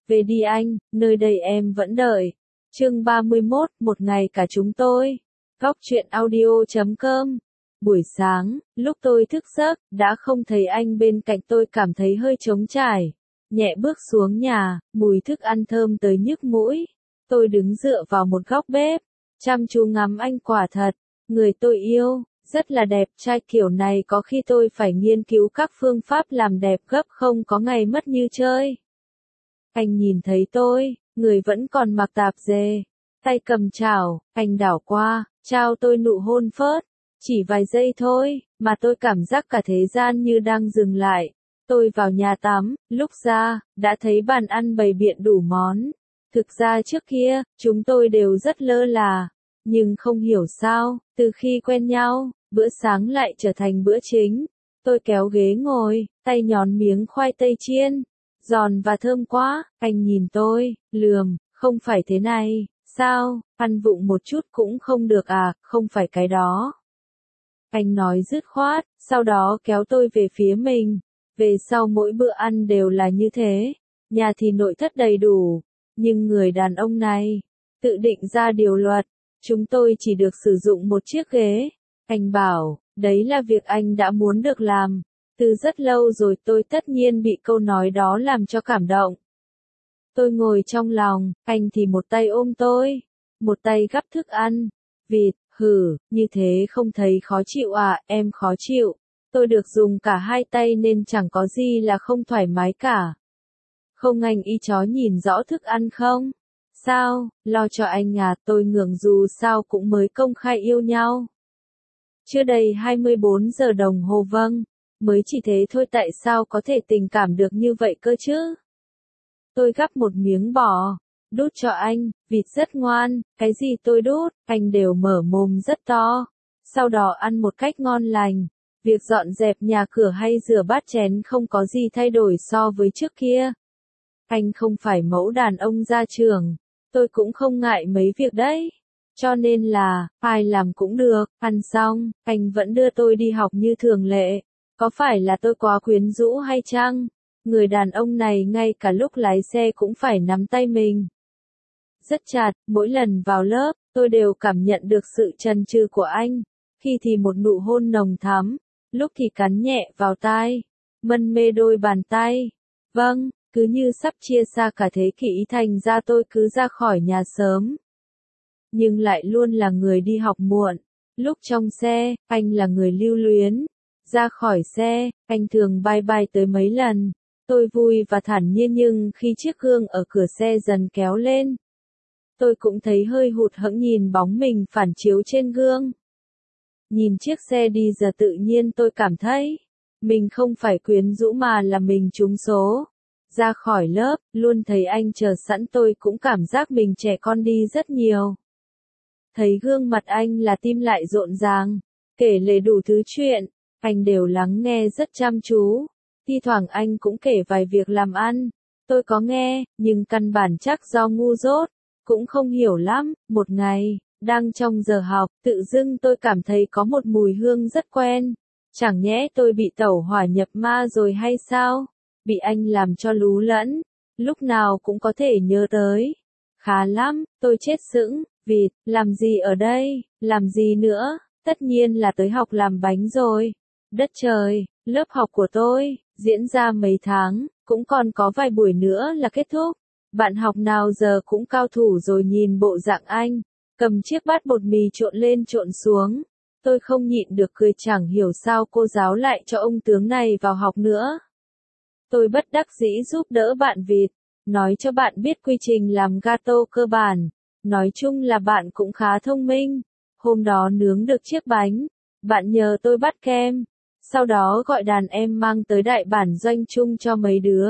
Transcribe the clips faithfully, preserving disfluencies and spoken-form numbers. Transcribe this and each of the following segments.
Về đi anh, nơi đây em vẫn đợi. Chương ba mươi mốt, một ngày cả chúng tôi. Góc truyện audio chấm com. Buổi sáng, lúc tôi thức giấc, đã không thấy anh bên cạnh, tôi cảm thấy hơi trống trải. Nhẹ bước xuống nhà, mùi thức ăn thơm tới nhức mũi. Tôi đứng dựa vào một góc bếp, chăm chú ngắm anh. Quả thật, người tôi yêu, rất là đẹp trai. Kiểu này có khi tôi phải nghiên cứu các phương pháp làm đẹp gấp, không có ngày mất như chơi. Anh nhìn thấy tôi, người vẫn còn mặc tạp dề, tay cầm chảo, anh đảo qua, trao tôi nụ hôn phớt. Chỉ vài giây thôi, mà tôi cảm giác cả thế gian như đang dừng lại. Tôi vào nhà tắm, lúc ra, đã thấy bàn ăn bày biện đủ món. Thực ra trước kia, chúng tôi đều rất lơ là. Nhưng không hiểu sao, từ khi quen nhau, bữa sáng lại trở thành bữa chính. Tôi kéo ghế ngồi, tay nhón miếng khoai tây chiên. Giòn và thơm quá, anh nhìn tôi, lườm, không phải thế này, sao, ăn vụng một chút cũng không được à, không phải cái đó. Anh nói dứt khoát, sau đó kéo tôi về phía mình. Về sau mỗi bữa ăn đều là như thế, nhà thì nội thất đầy đủ, nhưng người đàn ông này, tự định ra điều luật, chúng tôi chỉ được sử dụng một chiếc ghế. Anh bảo, đấy là việc anh đã muốn được làm. Từ rất lâu rồi. Tôi tất nhiên bị câu nói đó làm cho cảm động. Tôi ngồi trong lòng, anh thì một tay ôm tôi, một tay gắp thức ăn. Vịt, hử, như thế không thấy khó chịu à? Em khó chịu. Tôi được dùng cả hai tay nên chẳng có gì là không thoải mái cả. Không, anh y chó nhìn rõ thức ăn không? Sao, lo cho anh à? Tôi ngượng, dù sao cũng mới công khai yêu nhau. Chưa đầy hai mươi bốn giờ đồng hồ. Vâng. Mới chỉ thế thôi, tại sao có thể tình cảm được như vậy cơ chứ? Tôi gắp một miếng bò, đút cho anh. Vịt rất ngoan. Cái gì tôi đút, anh đều mở mồm rất to. Sau đó ăn một cách ngon lành. Việc dọn dẹp nhà cửa hay rửa bát chén không có gì thay đổi so với trước kia. Anh không phải mẫu đàn ông gia trưởng. Tôi cũng không ngại mấy việc đấy. Cho nên là, ai làm cũng được. Ăn xong, anh vẫn đưa tôi đi học như thường lệ. Có phải là tôi quá quyến rũ hay chăng? Người đàn ông này ngay cả lúc lái xe cũng phải nắm tay mình. Rất chặt, mỗi lần vào lớp, tôi đều cảm nhận được sự chần chừ của anh. Khi thì một nụ hôn nồng thắm, lúc thì cắn nhẹ vào tai, mân mê đôi bàn tay. Vâng, cứ như sắp chia xa cả thế kỷ, thành ra tôi cứ ra khỏi nhà sớm. Nhưng lại luôn là người đi học muộn. Lúc trong xe, anh là người lưu luyến. Ra khỏi xe, anh thường bye bye tới mấy lần. Tôi vui và thản nhiên, nhưng khi chiếc gương ở cửa xe dần kéo lên, tôi cũng thấy hơi hụt hẫng nhìn bóng mình phản chiếu trên gương. Nhìn chiếc xe đi giờ tự nhiên tôi cảm thấy, mình không phải quyến rũ mà là mình trúng số. Ra khỏi lớp, luôn thấy anh chờ sẵn, tôi cũng cảm giác mình trẻ con đi rất nhiều. Thấy gương mặt anh là tim lại rộn ràng, kể lể đủ thứ chuyện. Anh đều lắng nghe rất chăm chú. Thi thoảng anh cũng kể vài việc làm ăn. Tôi có nghe, nhưng căn bản chắc do ngu dốt, cũng không hiểu lắm. Một ngày, đang trong giờ học, tự dưng tôi cảm thấy có một mùi hương rất quen. Chẳng nhẽ tôi bị tẩu hỏa nhập ma rồi hay sao? Bị anh làm cho lú lẫn, lúc nào cũng có thể nhớ tới. Khá lắm, tôi chết sững. Vịt, làm gì ở đây? Làm gì nữa? Tất nhiên là tới học làm bánh rồi. Đất trời, lớp học của tôi, diễn ra mấy tháng, cũng còn có vài buổi nữa là kết thúc. Bạn học nào giờ cũng cao thủ rồi. Nhìn bộ dạng anh, cầm chiếc bát bột mì trộn lên trộn xuống. Tôi không nhịn được cười, chẳng hiểu sao cô giáo lại cho ông tướng này vào học nữa. Tôi bất đắc dĩ giúp đỡ bạn Vịt, nói cho bạn biết quy trình làm gato cơ bản. Nói chung là bạn cũng khá thông minh. Hôm đó nướng được chiếc bánh, bạn nhờ tôi bắt kem. Sau đó gọi đàn em mang tới đại bản doanh chung cho mấy đứa.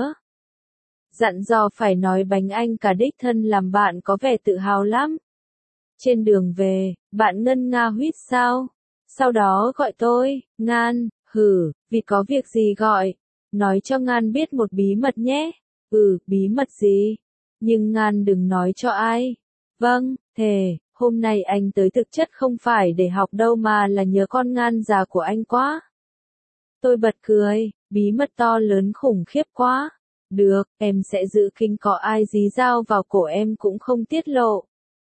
Dặn dò phải nói bánh anh cả đích thân làm, bạn có vẻ tự hào lắm. Trên đường về, bạn ngân nga huýt sao. Sau đó gọi tôi, Ngan, hử, vì có việc gì gọi. Nói cho Ngan biết một bí mật nhé. Ừ, bí mật gì? Nhưng Ngan đừng nói cho ai. Vâng, thề, hôm nay anh tới thực chất không phải để học đâu mà là nhớ con Ngan già của anh quá. Tôi bật cười, bí mật to lớn khủng khiếp quá. Được, em sẽ giữ kín, có ai dí dao vào cổ em cũng không tiết lộ.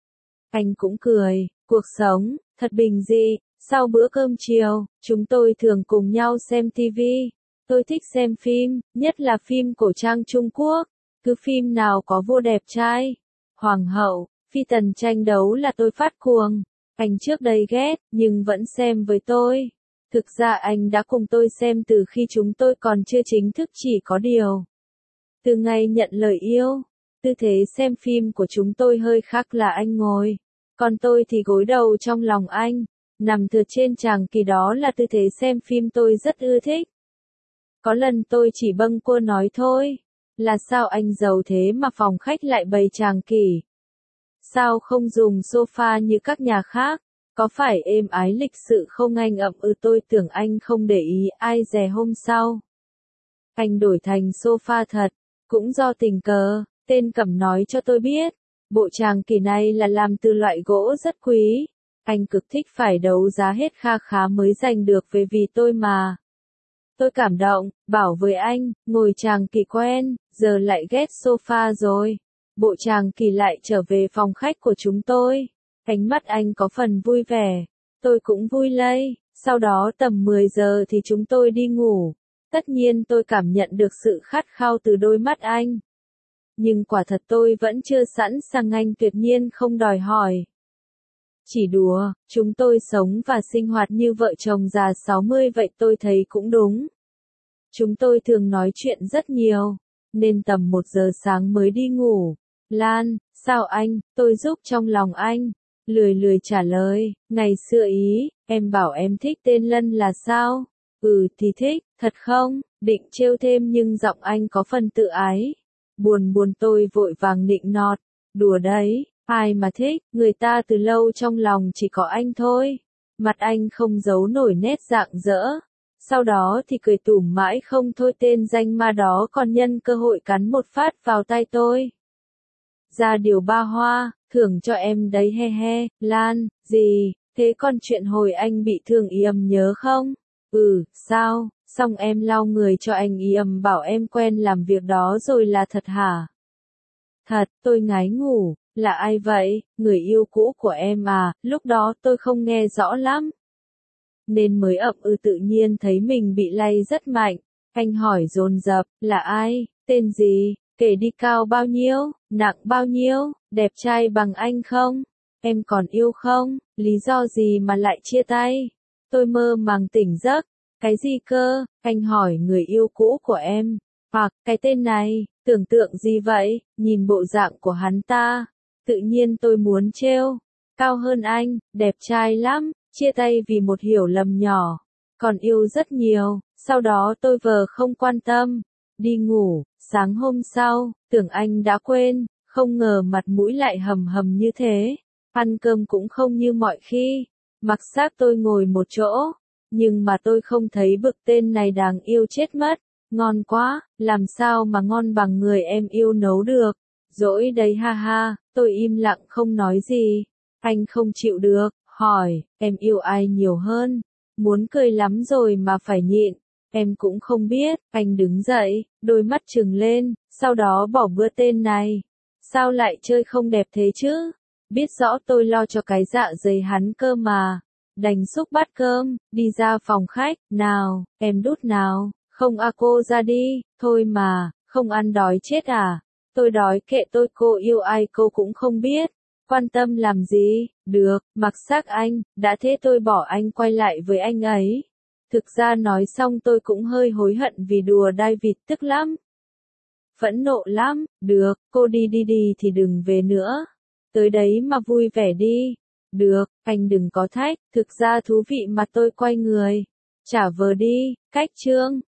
Anh cũng cười, cuộc sống, thật bình dị. Sau bữa cơm chiều, chúng tôi thường cùng nhau xem ti vi. Tôi thích xem phim, nhất là phim cổ trang Trung Quốc. Cứ phim nào có vua đẹp trai, hoàng hậu, phi tần tranh đấu là tôi phát cuồng. Anh trước đây ghét, nhưng vẫn xem với tôi. Thực ra anh đã cùng tôi xem từ khi chúng tôi còn chưa chính thức, chỉ có điều. Từ ngày nhận lời yêu, tư thế xem phim của chúng tôi hơi khác, là anh ngồi, còn tôi thì gối đầu trong lòng anh, nằm thượt trên tràng kỳ. Đó là tư thế xem phim tôi rất ưa thích. Có lần tôi chỉ bâng quơ nói thôi, là sao anh giàu thế mà phòng khách lại bày tràng kỷ? Sao không dùng sofa như các nhà khác? Có phải êm ái lịch sự không anh? Ậm ừ, tôi tưởng anh không để ý. Ai dè hôm sau anh đổi thành sofa thật, cũng do tình cờ. Tên Cẩm nói cho tôi biết, bộ tràng kỷ này là làm từ loại gỗ rất quý. Anh cực thích, phải đấu giá hết kha khá mới giành được về vì tôi mà. Tôi cảm động, bảo với anh, ngồi tràng kỷ quen, giờ lại ghét sofa rồi. Bộ tràng kỷ lại trở về phòng khách của chúng tôi. Ánh mắt anh có phần vui vẻ, tôi cũng vui lây. Sau đó tầm mười giờ thì chúng tôi đi ngủ. Tất nhiên tôi cảm nhận được sự khát khao từ đôi mắt anh. Nhưng quả thật tôi vẫn chưa sẵn sàng, anh tuyệt nhiên không đòi hỏi. Chỉ đùa, chúng tôi sống và sinh hoạt như vợ chồng già sáu mươi vậy tôi thấy cũng đúng. Chúng tôi thường nói chuyện rất nhiều, nên tầm một giờ sáng mới đi ngủ. Lan, sao anh? Tôi giúp trong lòng anh. Lười lười trả lời, ngày xưa ý, em bảo em thích tên Lân là sao? Ừ thì thích, thật không? Định trêu thêm nhưng giọng anh có phần tự ái. Buồn buồn, tôi vội vàng nịnh nọt. Đùa đấy, ai mà thích, người ta từ lâu trong lòng chỉ có anh thôi. Mặt anh không giấu nổi nét rạng rỡ. Sau đó thì cười tủm mãi không thôi, tên danh ma đó còn nhân cơ hội cắn một phát vào tay tôi. Ra điều ba hoa, thưởng cho em đấy he he. Lan, gì, thế còn chuyện hồi anh bị thương y ầm nhớ không? Ừ, sao, xong em lau người cho anh y ầm bảo em quen làm việc đó rồi là thật hả? Thật, tôi ngái ngủ, là ai vậy, người yêu cũ của em à? Lúc đó tôi không nghe rõ lắm, nên mới ậm ừ, tự nhiên thấy mình bị lay rất mạnh. Anh hỏi dồn dập, là ai, tên gì, kể đi, cao bao nhiêu, nặng bao nhiêu, đẹp trai bằng anh không? Em còn yêu không? Lý do gì mà lại chia tay? Tôi mơ màng tỉnh giấc. Cái gì cơ? Anh hỏi người yêu cũ của em. Hoặc, cái tên này, tưởng tượng gì vậy? Nhìn bộ dạng của hắn ta, tự nhiên tôi muốn trêu. Cao hơn anh, đẹp trai lắm, chia tay vì một hiểu lầm nhỏ, còn yêu rất nhiều. Sau đó tôi vờ không quan tâm, đi ngủ. Sáng hôm sau, tưởng anh đã quên, không ngờ mặt mũi lại hầm hầm như thế. Ăn cơm cũng không như mọi khi, mặc xác tôi ngồi một chỗ, nhưng mà tôi không thấy bực, tên này đáng yêu chết mất. Ngon quá, làm sao mà ngon bằng người em yêu nấu được. Dỗi đấy ha ha, tôi im lặng không nói gì. Anh không chịu được, hỏi, em yêu ai nhiều hơn? Muốn cười lắm rồi mà phải nhịn. Em cũng không biết. Anh đứng dậy, đôi mắt trừng lên, sau đó bỏ bữa, tên này. Sao lại chơi không đẹp thế chứ? Biết rõ tôi lo cho cái dạ dày hắn cơ mà. Đành xúc bát cơm, đi ra phòng khách. Nào, em đút nào. Không à, cô ra đi. Thôi mà, không ăn đói chết à? Tôi đói, kệ tôi, cô yêu ai cô cũng không biết. Quan tâm làm gì? Được, mặc xác anh, đã thế tôi bỏ anh quay lại với anh ấy. Thực ra nói xong tôi cũng hơi hối hận vì đùa đai vịt, tức lắm. Phẫn nộ lắm. Được, cô đi đi đi thì đừng về nữa. Tới đấy mà vui vẻ đi. Được, anh đừng có thách, thực ra thú vị mà. Tôi quay người, trả vờ đi. Cách chương